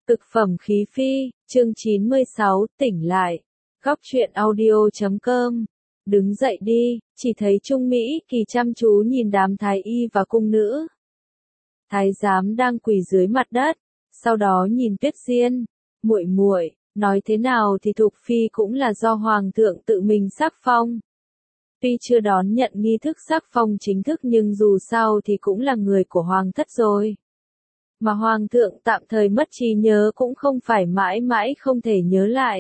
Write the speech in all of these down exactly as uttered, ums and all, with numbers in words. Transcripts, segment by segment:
Cực phẩm khí phi, chương chín mươi sáu, tỉnh lại. Góc truyện audio chấm com. Đứng dậy đi, chỉ thấy Trung Mỹ Kỳ chăm chú nhìn đám thái y và cung nữ. Thái giám đang quỳ dưới mặt đất, sau đó nhìn Tuyết Diên, muội muội, nói thế nào thì Thục phi cũng là do hoàng thượng tự mình sắc phong. Tuy chưa đón nhận nghi thức sắc phong chính thức nhưng dù sao thì cũng là người của hoàng thất rồi. Mà hoàng thượng tạm thời mất trí nhớ cũng không phải mãi mãi không thể nhớ lại.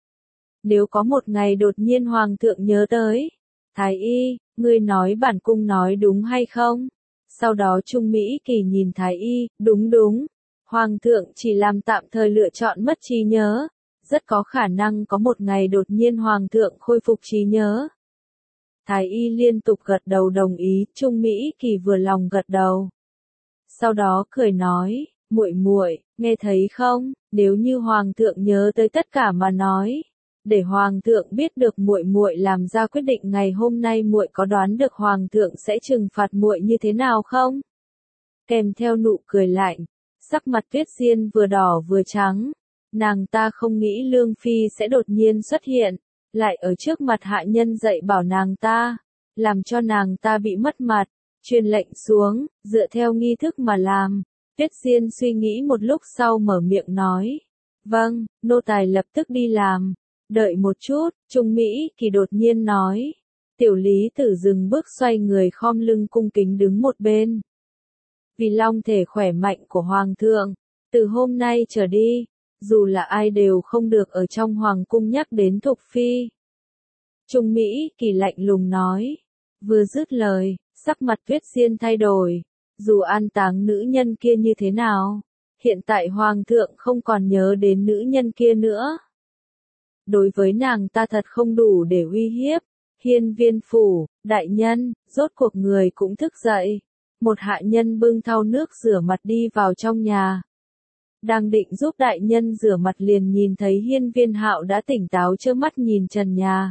Nếu có một ngày đột nhiên hoàng thượng nhớ tới, Thái y, ngươi nói bản cung nói đúng hay không? Sau đó Trung Mỹ Kỳ nhìn Thái y, đúng đúng. Hoàng thượng chỉ làm tạm thời lựa chọn mất trí nhớ. Rất có khả năng có một ngày đột nhiên hoàng thượng khôi phục trí nhớ. Thái y liên tục gật đầu đồng ý, Trung Mỹ Kỳ vừa lòng gật đầu. Sau đó cười nói, muội muội, nghe thấy không, nếu như hoàng thượng nhớ tới tất cả mà nói, để hoàng thượng biết được muội muội làm ra quyết định ngày hôm nay, muội có đoán được hoàng thượng sẽ trừng phạt muội như thế nào không? Kèm theo nụ cười lạnh, sắc mặt Tuyết Diên vừa đỏ vừa trắng, nàng ta không nghĩ Lương phi sẽ đột nhiên xuất hiện, lại ở trước mặt hạ nhân dạy bảo nàng ta, làm cho nàng ta bị mất mặt. Truyền lệnh xuống, dựa theo nghi thức mà làm. Tuyết Diên suy nghĩ một lúc sau mở miệng nói. Vâng, nô tài lập tức đi làm. Đợi một chút, Trung Mỹ Kỳ đột nhiên nói. Tiểu Lý Tử dừng bước xoay người khom lưng cung kính đứng một bên. Vì long thể khỏe mạnh của Hoàng thượng, từ hôm nay trở đi, dù là ai đều không được ở trong Hoàng cung nhắc đến Thục phi. Trung Mỹ Kỳ lạnh lùng nói. Vừa dứt lời, sắc mặt Tuyết Diên thay đổi, dù an táng nữ nhân kia như thế nào, hiện tại hoàng thượng không còn nhớ đến nữ nhân kia nữa. Đối với nàng ta thật không đủ để uy hiếp. Hiên Viên phủ, đại nhân, rốt cuộc người cũng thức dậy. Một hạ nhân bưng thau nước rửa mặt đi vào trong nhà. Đang định giúp đại nhân rửa mặt liền nhìn thấy Hiên Viên Hạo đã tỉnh táo trơ mắt nhìn trần nhà.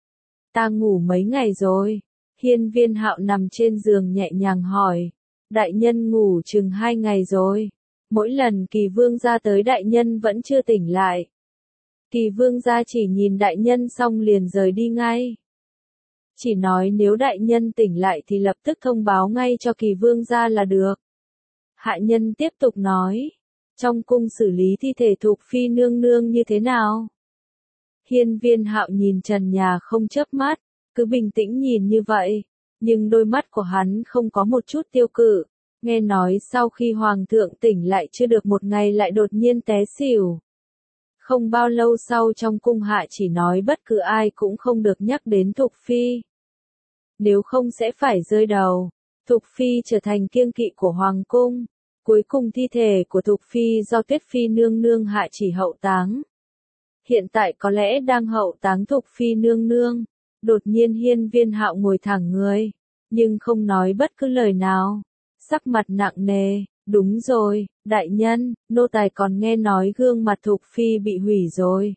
Ta ngủ mấy ngày rồi? Hiên Viên Hạo nằm trên giường nhẹ nhàng hỏi. Đại nhân ngủ chừng hai ngày rồi. Mỗi lần Kỳ vương gia tới đại nhân vẫn chưa tỉnh lại. Kỳ vương gia chỉ nhìn đại nhân xong liền rời đi ngay. Chỉ nói nếu đại nhân tỉnh lại thì lập tức thông báo ngay cho Kỳ vương gia là được. Hạ nhân tiếp tục nói. Trong cung xử lý thi thể Thục phi nương nương như thế nào? Hiên Viên Hạo nhìn trần nhà không chớp mắt. Cứ bình tĩnh nhìn như vậy, nhưng đôi mắt của hắn không có một chút tiêu cự. Nghe nói sau khi hoàng thượng tỉnh lại chưa được một ngày lại đột nhiên té xỉu. Không bao lâu sau trong cung hạ chỉ nói bất cứ ai cũng không được nhắc đến Thục phi. Nếu không sẽ phải rơi đầu. Thục phi trở thành kiêng kỵ của hoàng cung. Cuối cùng thi thể của Thục phi do Tuyết phi nương nương hạ chỉ hậu táng. Hiện tại có lẽ đang hậu táng Thục phi nương nương. Đột nhiên Hiên Viên Hạo ngồi thẳng người, nhưng không nói bất cứ lời nào. Sắc mặt nặng nề, đúng rồi, đại nhân, nô tài còn nghe nói gương mặt Thục phi bị hủy rồi.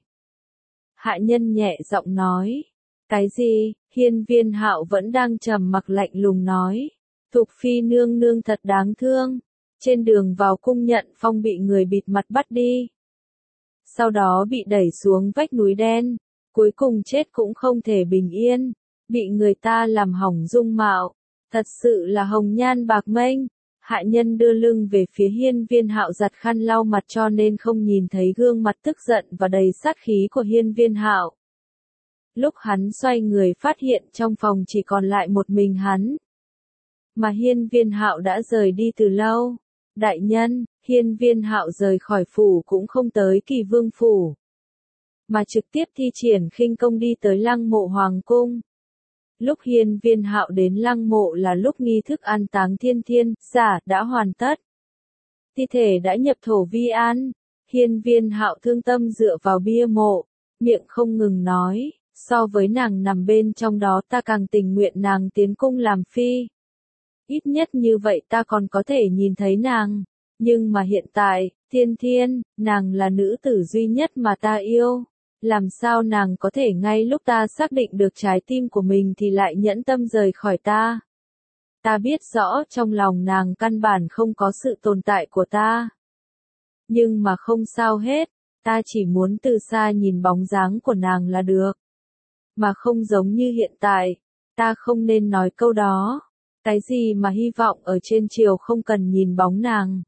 Hạ nhân nhẹ giọng nói. Cái gì? Hiên Viên Hạo vẫn đang trầm mặc lạnh lùng nói. Thục phi nương nương thật đáng thương. Trên đường vào cung nhận phong bị người bịt mặt bắt đi. Sau đó bị đẩy xuống vách núi đen. Cuối cùng chết cũng không thể bình yên, bị người ta làm hỏng dung mạo, thật sự là hồng nhan bạc mệnh. Hạ nhân đưa lưng về phía Hiên Viên Hạo giặt khăn lau mặt cho nên không nhìn thấy gương mặt tức giận và đầy sát khí của Hiên Viên Hạo. Lúc hắn xoay người phát hiện trong phòng chỉ còn lại một mình hắn, mà Hiên Viên Hạo đã rời đi từ lâu. Đại nhân, Hiên Viên Hạo rời khỏi phủ cũng không tới Kỳ vương phủ, mà trực tiếp thi triển khinh công đi tới lăng mộ hoàng cung. Lúc Hiên Viên Hạo đến lăng mộ là lúc nghi thức an táng thiên thiên, giả, đã hoàn tất. Thi thể đã nhập thổ vi an. Hiên Viên Hạo thương tâm dựa vào bia mộ, miệng không ngừng nói, so với nàng nằm bên trong đó ta càng tình nguyện nàng tiến cung làm phi. Ít nhất như vậy ta còn có thể nhìn thấy nàng. Nhưng mà hiện tại, thiên thiên, nàng là nữ tử duy nhất mà ta yêu. Làm sao nàng có thể ngay lúc ta xác định được trái tim của mình thì lại nhẫn tâm rời khỏi ta? Ta biết rõ trong lòng nàng căn bản không có sự tồn tại của ta. Nhưng mà không sao hết, ta chỉ muốn từ xa nhìn bóng dáng của nàng là được. Mà không giống như hiện tại, ta không nên nói câu đó. Cái gì mà hy vọng ở trên chiều không cần nhìn bóng nàng.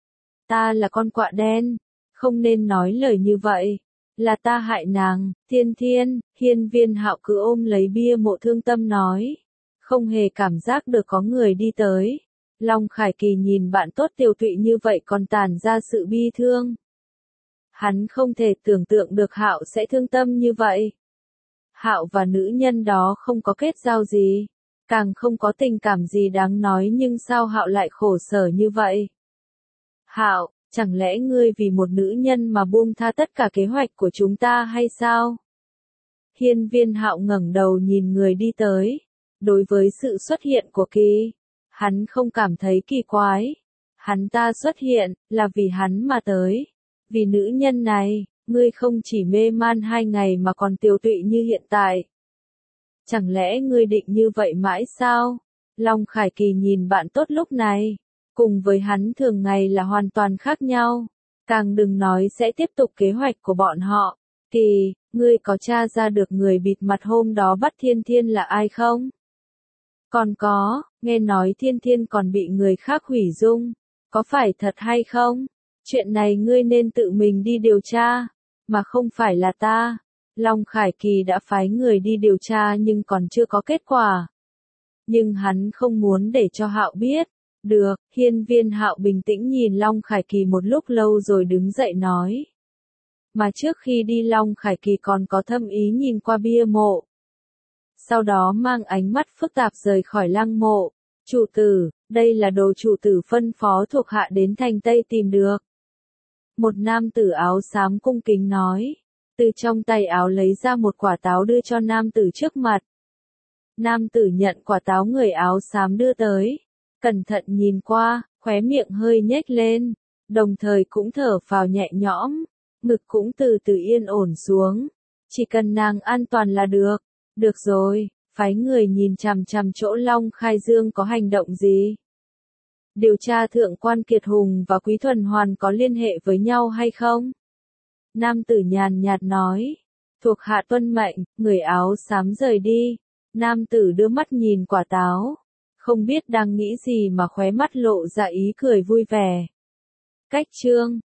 Ta là con quạ đen, không nên nói lời như vậy. Là ta hại nàng, Thiên Thiên, Hiên Viên Hạo cứ ôm lấy bia mộ thương tâm nói. Không hề cảm giác được có người đi tới. Long Khải Kỳ nhìn bạn tốt Tiêu Tụy như vậy còn tàn ra sự bi thương. Hắn không thể tưởng tượng được Hạo sẽ thương tâm như vậy. Hạo và nữ nhân đó không có kết giao gì, càng không có tình cảm gì đáng nói, nhưng sao Hạo lại khổ sở như vậy? Hạo, chẳng lẽ ngươi vì một nữ nhân mà buông tha tất cả kế hoạch của chúng ta hay sao? Hiên Viên Hạo ngẩng đầu nhìn người đi tới. Đối với sự xuất hiện của Kỳ, hắn không cảm thấy kỳ quái. Hắn ta xuất hiện, là vì hắn mà tới. Vì nữ nhân này, ngươi không chỉ mê man hai ngày mà còn tiều tụy như hiện tại. Chẳng lẽ ngươi định như vậy mãi sao? Long Khải Kỳ nhìn bạn tốt lúc này, cùng với hắn thường ngày là hoàn toàn khác nhau. Càng đừng nói sẽ tiếp tục kế hoạch của bọn họ. Kỳ, ngươi có tra ra được người bịt mặt hôm đó bắt Thiên Thiên là ai không? Còn có, nghe nói Thiên Thiên còn bị người khác hủy dung. Có phải thật hay không? Chuyện này ngươi nên tự mình đi điều tra, mà không phải là ta. Long Khải Kỳ đã phái người đi điều tra nhưng còn chưa có kết quả. Nhưng hắn không muốn để cho Hạo biết. Được, Hiên Viên Hạo bình tĩnh nhìn Long Khải Kỳ một lúc lâu rồi đứng dậy nói. Mà trước khi đi Long Khải Kỳ còn có thâm ý nhìn qua bia mộ. Sau đó mang ánh mắt phức tạp rời khỏi lăng mộ. Chủ tử, đây là đồ chủ tử phân phó thuộc hạ đến thành Tây tìm được. Một nam tử áo xám cung kính nói. Từ trong tay áo lấy ra một quả táo đưa cho nam tử trước mặt. Nam tử nhận quả táo người áo xám đưa tới. Cẩn thận nhìn qua, khóe miệng hơi nhếch lên. Đồng thời cũng thở phào nhẹ nhõm. Ngực cũng từ từ yên ổn xuống. Chỉ cần nàng an toàn là được. Được rồi, phái người nhìn chằm chằm chỗ Long Khai Dương có hành động gì. Điều tra thượng quan Kiệt Hùng và Quý Thuần Hoàn có liên hệ với nhau hay không? Nam tử nhàn nhạt nói. Thuộc hạ tuân mệnh, người áo xám rời đi. Nam tử đưa mắt nhìn quả táo. Không biết đang nghĩ gì mà khóe mắt lộ ra ý cười vui vẻ. Cách chương